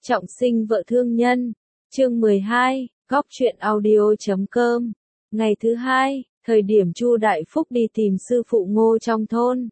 Trọng sinh vợ thương nhân. Chương 12, Góc truyện audio.com. Ngày thứ hai, thời điểm Chu Đại Phúc đi tìm sư phụ Ngô trong thôn.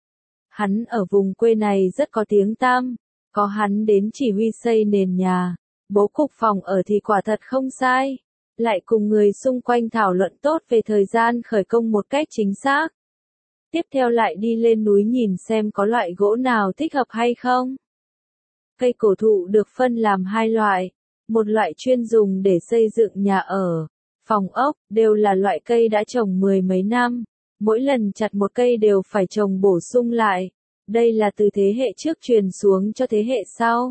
Hắn ở vùng quê này rất có tiếng tăm, có hắn đến chỉ huy xây nền nhà, bố cục phòng ở thì quả thật không sai, lại cùng người xung quanh thảo luận tốt về thời gian khởi công một cách chính xác. Tiếp theo lại đi lên núi nhìn xem có loại gỗ nào thích hợp hay không. Cây cổ thụ được phân làm hai loại, một loại chuyên dùng để xây dựng nhà ở, phòng ốc, đều là loại cây đã trồng mười mấy năm, mỗi lần chặt một cây đều phải trồng bổ sung lại, đây là từ thế hệ trước truyền xuống cho thế hệ sau.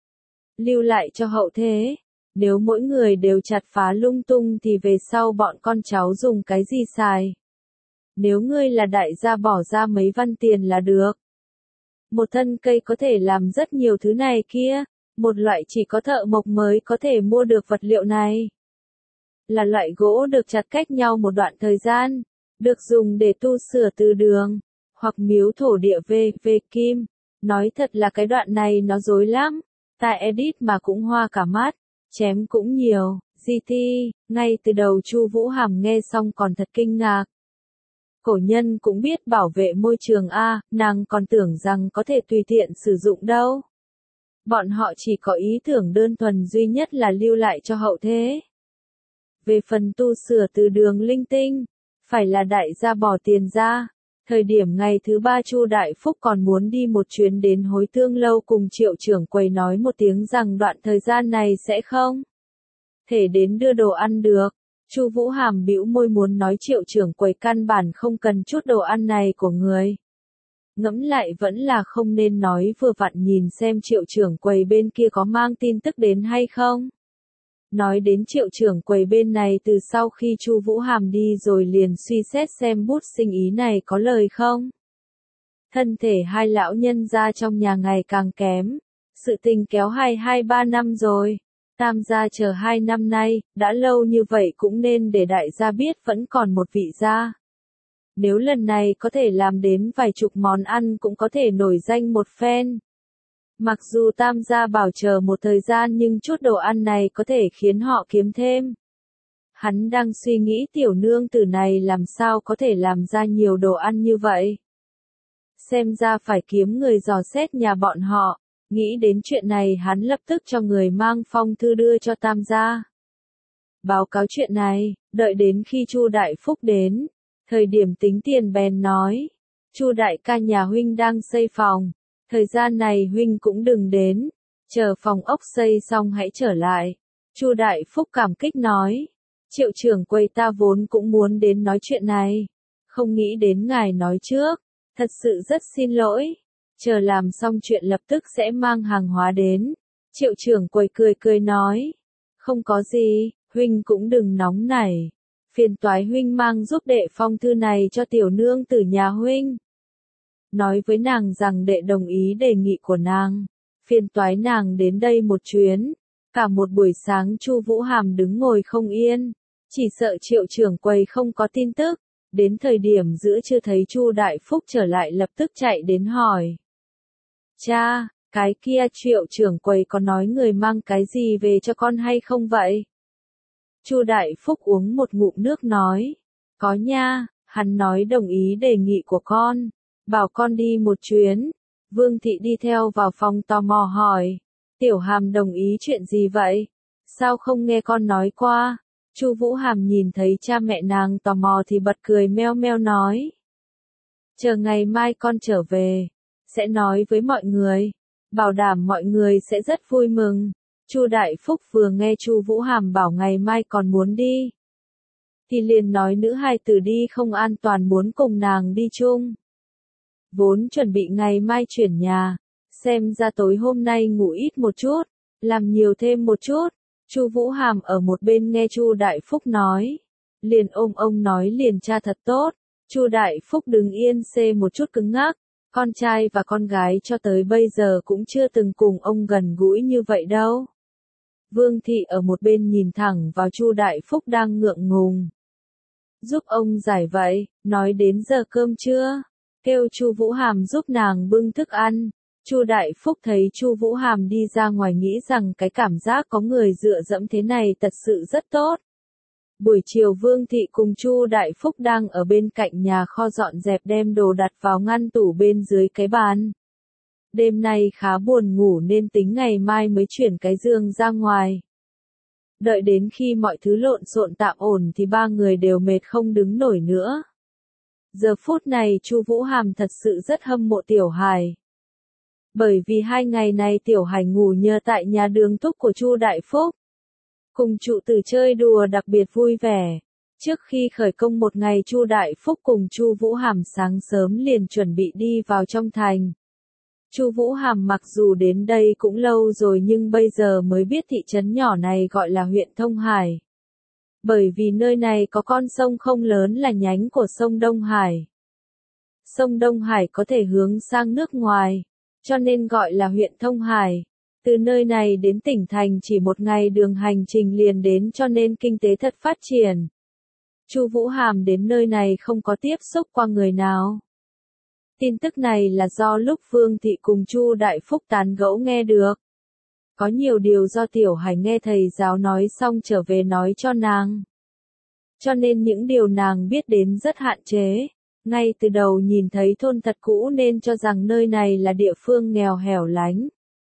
Lưu lại cho hậu thế, nếu mỗi người đều chặt phá lung tung thì về sau bọn con cháu dùng cái gì xài. Nếu ngươi là đại gia bỏ ra mấy văn tiền là được. Một thân cây có thể làm rất nhiều thứ này kia, một loại chỉ có thợ mộc mới có thể mua được vật liệu này. Là loại gỗ được chặt cách nhau một đoạn thời gian, được dùng để tu sửa từ đường, hoặc miếu thổ địa v.v. kim. Nói thật là cái đoạn này nó rối lắm, ta edit mà cũng hoa cả mắt, chém cũng nhiều, GT, ngay từ đầu Chu Vũ Hàm nghe xong còn thật kinh ngạc. Cổ nhân cũng biết bảo vệ môi trường a, nàng còn tưởng rằng có thể tùy tiện sử dụng đâu. Bọn họ chỉ có ý tưởng đơn thuần duy nhất là lưu lại cho hậu thế. Về phần tu sửa từ đường linh tinh, phải là đại gia bỏ tiền ra. Thời điểm ngày thứ ba Chu Đại Phúc còn muốn đi một chuyến đến Hối Tương lâu cùng Triệu trưởng quầy nói một tiếng rằng đoạn thời gian này sẽ không thể đến đưa đồ ăn được. Chu Vũ Hàm bĩu môi muốn nói Triệu trưởng quầy căn bản không cần chút đồ ăn này của người. Ngẫm lại vẫn là không nên nói, vừa vặn nhìn xem Triệu trưởng quầy bên kia có mang tin tức đến hay không. Nói đến Triệu trưởng quầy bên này, từ sau khi Chu Vũ Hàm đi rồi liền suy xét xem bút sinh ý này có lời không. Thân thể hai lão nhân gia trong nhà ngày càng kém, sự tình kéo 2-3 năm rồi. Tam gia chờ 2 năm nay, đã lâu như vậy cũng nên để đại gia biết vẫn còn một vị gia. Nếu lần này có thể làm đến vài chục món ăn cũng có thể nổi danh một phen. Mặc dù tam gia bảo chờ một thời gian nhưng chút đồ ăn này có thể khiến họ kiếm thêm. Hắn đang suy nghĩ tiểu nương tử này làm sao có thể làm ra nhiều đồ ăn như vậy. Xem ra phải kiếm người dò xét nhà bọn họ. Nghĩ đến chuyện này hắn lập tức cho người mang phong thư đưa cho tam gia. Báo cáo chuyện này, đợi đến khi Chu Đại Phúc đến, thời điểm tính tiền bèn nói, Chu đại ca nhà huynh đang xây phòng, thời gian này huynh cũng đừng đến, chờ phòng ốc xây xong hãy trở lại. Chu Đại Phúc cảm kích nói, Triệu trưởng quầy ta vốn cũng muốn đến nói chuyện này, không nghĩ đến ngài nói trước, thật sự rất xin lỗi. Chờ làm xong chuyện lập tức sẽ mang hàng hóa đến. Triệu trưởng quầy cười cười nói. Không có gì, huynh cũng đừng nóng nảy. Phiền toái huynh mang giúp đệ phong thư này cho tiểu nương tử nhà huynh. Nói với nàng rằng đệ đồng ý đề nghị của nàng. Phiền toái nàng đến đây một chuyến. Cả một buổi sáng Chu Vũ Hàm đứng ngồi không yên. Chỉ sợ Triệu trưởng quầy không có tin tức. Đến thời điểm giữa trưa thấy Chu Đại Phúc trở lại lập tức chạy đến hỏi. Cha, cái kia Triệu trưởng quầy có nói người mang cái gì về cho con hay không vậy? Chu Đại Phúc uống một ngụm nước nói. Có nha, hắn nói đồng ý đề nghị của con. Bảo con đi một chuyến. Vương Thị đi theo vào phòng tò mò hỏi. Tiểu Hàm đồng ý chuyện gì vậy? Sao không nghe con nói qua? Chu Vũ Hàm nhìn thấy cha mẹ nàng tò mò thì bật cười meo meo nói. Chờ ngày mai con trở về. Sẽ nói với mọi người, bảo đảm mọi người sẽ rất vui mừng. Chu Đại Phúc vừa nghe Chu Vũ Hàm bảo ngày mai còn muốn đi, thì liền nói nữ hài tử đi không an toàn muốn cùng nàng đi chung. Vốn chuẩn bị ngày mai chuyển nhà, xem ra tối hôm nay ngủ ít một chút, làm nhiều thêm một chút. Chu Vũ Hàm ở một bên nghe Chu Đại Phúc nói, liền ôm ông nói liền cha thật tốt. Chu Đại Phúc đứng yên xê một chút cứng ngắc. Con trai và con gái cho tới bây giờ cũng chưa từng cùng ông gần gũi như vậy đâu. Vương Thị ở một bên nhìn thẳng vào Chu Đại Phúc đang ngượng ngùng. Giúp ông giải vậy, nói đến giờ cơm trưa, kêu Chu Vũ Hàm giúp nàng bưng thức ăn. Chu Đại Phúc thấy Chu Vũ Hàm đi ra ngoài nghĩ rằng cái cảm giác có người dựa dẫm thế này thật sự rất tốt. Buổi chiều Vương Thị cùng Chu Đại Phúc đang ở bên cạnh nhà kho dọn dẹp đem đồ đặt vào ngăn tủ bên dưới cái bàn. Đêm nay khá buồn ngủ nên tính ngày mai mới chuyển cái giường ra ngoài. Đợi đến khi mọi thứ lộn xộn tạm ổn thì ba người đều mệt không đứng nổi nữa. Giờ phút này Chu Vũ Hàm thật sự rất hâm mộ Tiểu Hải. Bởi vì 2 ngày này Tiểu Hải ngủ nhờ tại nhà đường túc của Chu Đại Phúc. Cùng trụ tử chơi đùa đặc biệt vui vẻ. Trước khi khởi công một ngày Chu Đại Phúc cùng Chu Vũ Hàm sáng sớm liền chuẩn bị đi vào trong thành. Chu Vũ Hàm mặc dù đến đây cũng lâu rồi nhưng bây giờ mới biết thị trấn nhỏ này gọi là huyện Thông Hải. Bởi vì nơi này có con sông không lớn là nhánh của sông Đông Hải. Sông Đông Hải có thể hướng sang nước ngoài, cho nên gọi là huyện Thông Hải. Từ nơi này đến tỉnh thành chỉ một ngày đường hành trình liền đến cho nên kinh tế thật phát triển. Chu Vũ Hàm đến nơi này không có tiếp xúc qua người nào. Tin tức này là do lúc Vương Thị cùng Chu Đại Phúc tán gẫu nghe được. Có nhiều điều do Tiểu Hải nghe thầy giáo nói xong trở về nói cho nàng. Cho nên những điều nàng biết đến rất hạn chế. Ngay từ đầu nhìn thấy thôn thật cũ nên cho rằng nơi này là địa phương nghèo hẻo lánh.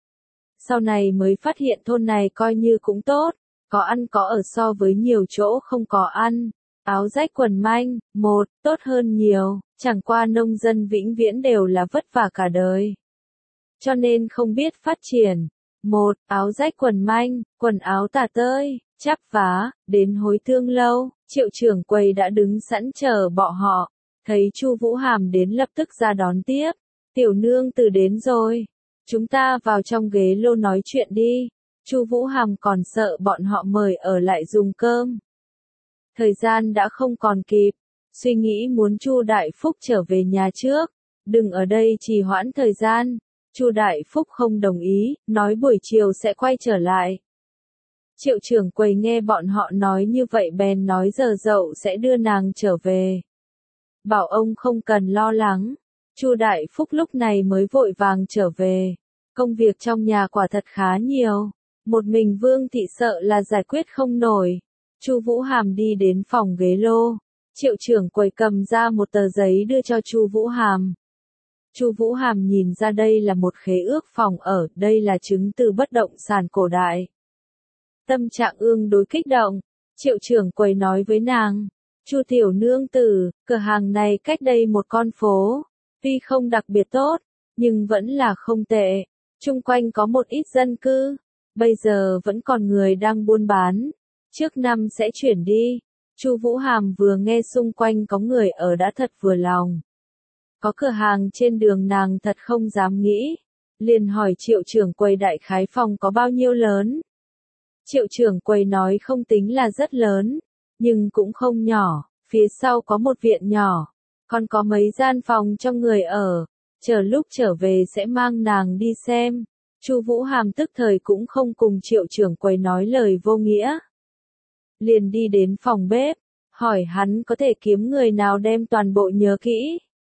Sau này mới phát hiện thôn này coi như cũng tốt, có ăn có ở so với nhiều chỗ không có ăn. Áo rách quần manh, tốt hơn nhiều, chẳng qua nông dân vĩnh viễn đều là vất vả cả đời. Cho nên không biết phát triển. Áo rách quần manh, quần áo tả tơi, chắp vá, đến hối thương lâu, Triệu trưởng quầy đã đứng sẵn chờ bọn họ. Thấy Chu Vũ Hàm đến lập tức ra đón tiếp. Tiểu nương tử đến rồi. Chúng ta vào trong ghế lô nói chuyện đi. Chu Vũ Hàm còn sợ bọn họ mời ở lại dùng cơm. Thời gian đã không còn kịp. Suy nghĩ muốn Chu Đại Phúc trở về nhà trước. Đừng ở đây trì hoãn thời gian. Chu Đại Phúc không đồng ý, nói buổi chiều sẽ quay trở lại. Triệu trưởng quầy nghe bọn họ nói như vậy bèn nói giờ dậu sẽ đưa nàng trở về. Bảo ông không cần lo lắng. Chu Đại Phúc lúc này mới vội vàng trở về. Công việc trong nhà quả thật khá nhiều. Một mình Vương Thị sợ là giải quyết không nổi. Chu Vũ Hàm đi đến phòng ghế lô. Triệu trưởng quầy cầm ra một tờ giấy đưa cho Chu Vũ Hàm. Chu Vũ Hàm nhìn ra đây là một khế ước phòng ở, đây là chứng từ bất động sản cổ đại. Tâm trạng ương đối kích động. Triệu trưởng quầy nói với nàng. Chu tiểu nương tử, cửa hàng này cách đây một con phố. Tuy không đặc biệt tốt, nhưng vẫn là không tệ. Chung quanh có một ít dân cư. Bây giờ vẫn còn người đang buôn bán. Trước năm sẽ chuyển đi. Chu Vũ Hàm vừa nghe xung quanh có người ở đã thật vừa lòng. Có cửa hàng trên đường nàng thật không dám nghĩ. Liền hỏi triệu trưởng quầy đại khái phòng có bao nhiêu lớn. Triệu trưởng quầy nói không tính là rất lớn, nhưng cũng không nhỏ. Phía sau có một viện nhỏ, còn có mấy gian phòng cho người ở. Chờ lúc trở về sẽ mang nàng đi xem. Chu Vũ Hàm tức thời cũng không cùng triệu trưởng quầy nói lời vô nghĩa. Liền đi đến phòng bếp, hỏi hắn có thể kiếm người nào đem toàn bộ nhớ kỹ.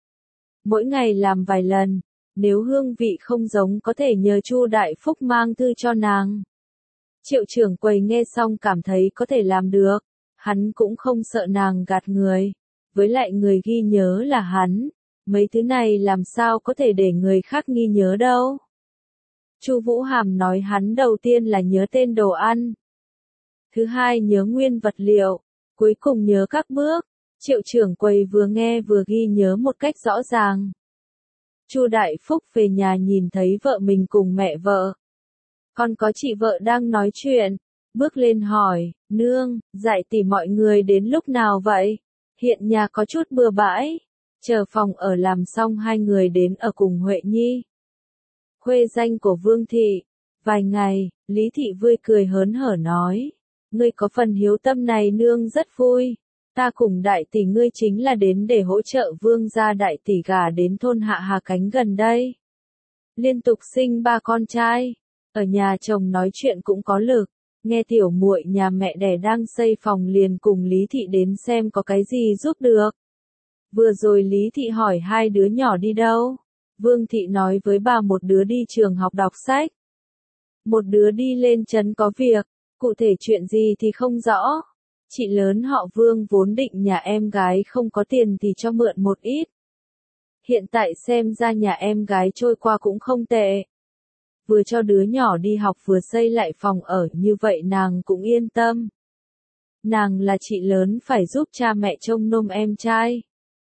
Mỗi ngày làm vài lần, nếu hương vị không giống có thể nhờ Chu Đại Phúc mang thư cho nàng. Triệu trưởng quầy nghe xong cảm thấy có thể làm được. Hắn cũng không sợ nàng gạt người. Với lại người ghi nhớ là hắn. Mấy thứ này làm sao có thể để người khác ghi nhớ đâu. Chu Vũ Hàm nói hắn đầu tiên là nhớ tên đồ ăn. Thứ hai nhớ nguyên vật liệu. Cuối cùng nhớ các bước. Triệu trưởng quầy vừa nghe vừa ghi nhớ một cách rõ ràng. Chu Đại Phúc về nhà nhìn thấy vợ mình cùng mẹ vợ. Còn có chị vợ đang nói chuyện. Bước lên hỏi, nương, dạy tỉ mọi người đến lúc nào vậy? Hiện nhà có chút bừa bãi. Chờ phòng ở làm xong hai người đến ở cùng Huệ Nhi. Khuê danh của Vương Thị. Vài ngày, Lý Thị vui cười hớn hở nói. Ngươi có phần hiếu tâm này nương rất vui. Ta cùng đại tỷ ngươi chính là đến để hỗ trợ Vương gia đại tỷ gả đến thôn Hạ Hà Cánh gần đây. Liên tục sinh 3 con trai. Ở nhà chồng nói chuyện cũng có lực. Nghe tiểu muội nhà mẹ đẻ đang xây phòng liền cùng Lý Thị đến xem có cái gì giúp được. Vừa rồi Lý Thị hỏi hai đứa nhỏ đi đâu. Vương Thị nói với bà một đứa đi trường học đọc sách. Một đứa đi lên trấn có việc, cụ thể chuyện gì thì không rõ. Chị lớn họ Vương vốn định nhà em gái không có tiền thì cho mượn một ít. Hiện tại xem ra nhà em gái trôi qua cũng không tệ. Vừa cho đứa nhỏ đi học vừa xây lại phòng ở, như vậy nàng cũng yên tâm. Nàng là chị lớn phải giúp cha mẹ trông nom em trai.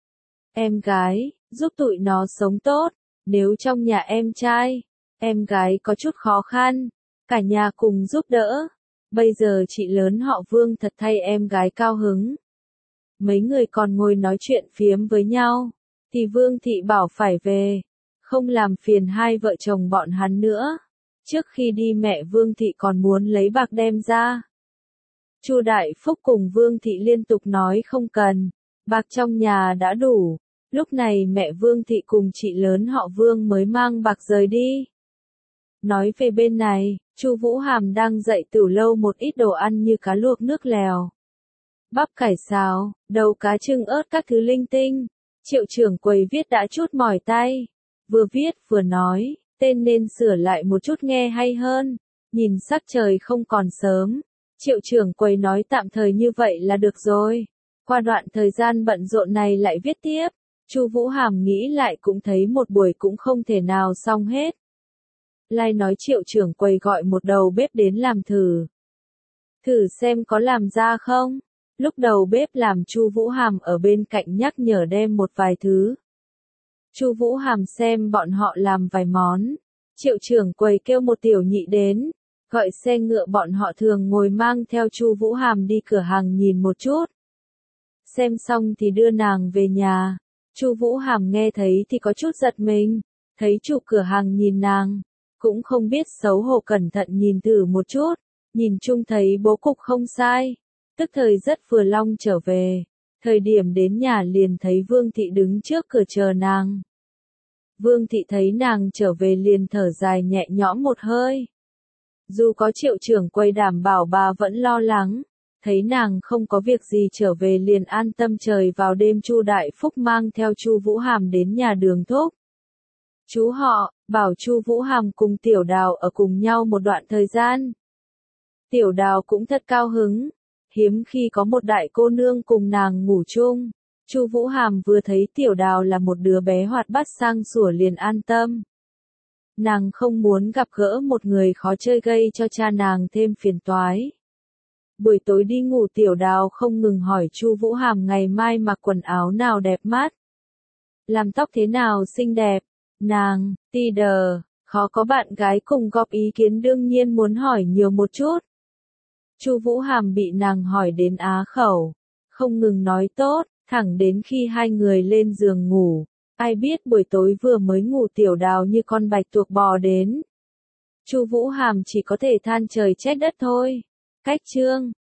Em gái, giúp tụi nó sống tốt. Nếu trong nhà em trai, em gái có chút khó khăn, cả nhà cùng giúp đỡ. Bây giờ chị lớn họ Vương thật thay em gái cao hứng. Mấy người còn ngồi nói chuyện phiếm với nhau, thì Vương Thị bảo phải về, không làm phiền hai vợ chồng bọn hắn nữa. Trước khi đi mẹ Vương Thị còn muốn lấy bạc đem ra. Chu Đại Phúc cùng Vương Thị liên tục nói không cần, bạc trong nhà đã đủ. Lúc này mẹ Vương Thị cùng chị lớn họ Vương mới mang bạc rời đi. Nói về bên này, Chu Vũ Hàm đang dạy Tửu Lâu một ít đồ ăn như cá luộc nước lèo, bắp cải xào, đầu cá trưng ớt các thứ linh tinh. Triệu trưởng quầy viết đã chút mỏi tay, vừa viết vừa nói, tên nên sửa lại một chút nghe hay hơn. Nhìn sắc trời không còn sớm, Triệu trưởng quầy nói tạm thời như vậy là được rồi. Qua đoạn thời gian bận rộn này lại viết tiếp. Chu Vũ Hàm nghĩ lại cũng thấy một buổi cũng không thể nào xong hết. Lai nói Triệu trưởng quầy gọi một đầu bếp đến làm thử. Thử xem có làm ra không? Lúc đầu bếp làm Chu Vũ Hàm ở bên cạnh nhắc nhở đem một vài thứ. Chu Vũ Hàm xem bọn họ làm vài món. Triệu trưởng quầy kêu một tiểu nhị đến, gọi xe ngựa bọn họ thường ngồi mang theo Chu Vũ Hàm đi cửa hàng nhìn một chút. Xem xong thì đưa nàng về nhà. Chu Vũ Hàm nghe thấy thì có chút giật mình, thấy chủ cửa hàng nhìn nàng, cũng không biết xấu hổ cẩn thận nhìn thử một chút, nhìn chung thấy bố cục không sai, tức thời rất vừa lòng trở về. Thời điểm đến nhà liền thấy Vương Thị đứng trước cửa chờ nàng. Vương Thị thấy nàng trở về liền thở dài nhẹ nhõm một hơi. Dù có Triệu trưởng quầy đảm bảo bà vẫn lo lắng. Thấy nàng không có việc gì trở về liền an tâm. Trời vào đêm Chu Đại Phúc mang theo Chu Vũ Hàm đến nhà Đường Thúc. Chú họ, bảo Chu Vũ Hàm cùng Tiểu Đào ở cùng nhau một đoạn thời gian. Tiểu Đào cũng thật cao hứng, hiếm khi có một đại cô nương cùng nàng ngủ chung. Chu Vũ Hàm vừa thấy Tiểu Đào là một đứa bé hoạt bát sang sủa liền an tâm. Nàng không muốn gặp gỡ một người khó chơi gây cho cha nàng thêm phiền toái. Buổi tối đi ngủ Tiểu Đào không ngừng hỏi Chu Vũ Hàm ngày mai mặc quần áo nào đẹp mắt, làm tóc thế nào xinh đẹp. Nàng, ti đờ, khó có bạn gái cùng góp ý kiến đương nhiên muốn hỏi nhiều một chút. Chu Vũ Hàm bị nàng hỏi đến á khẩu, không ngừng nói tốt, thẳng đến khi hai người lên giường ngủ. Ai biết buổi tối vừa mới ngủ Tiểu Đào như con bạch tuộc bò đến. Chu Vũ Hàm chỉ có thể than trời trách đất thôi. Cách chương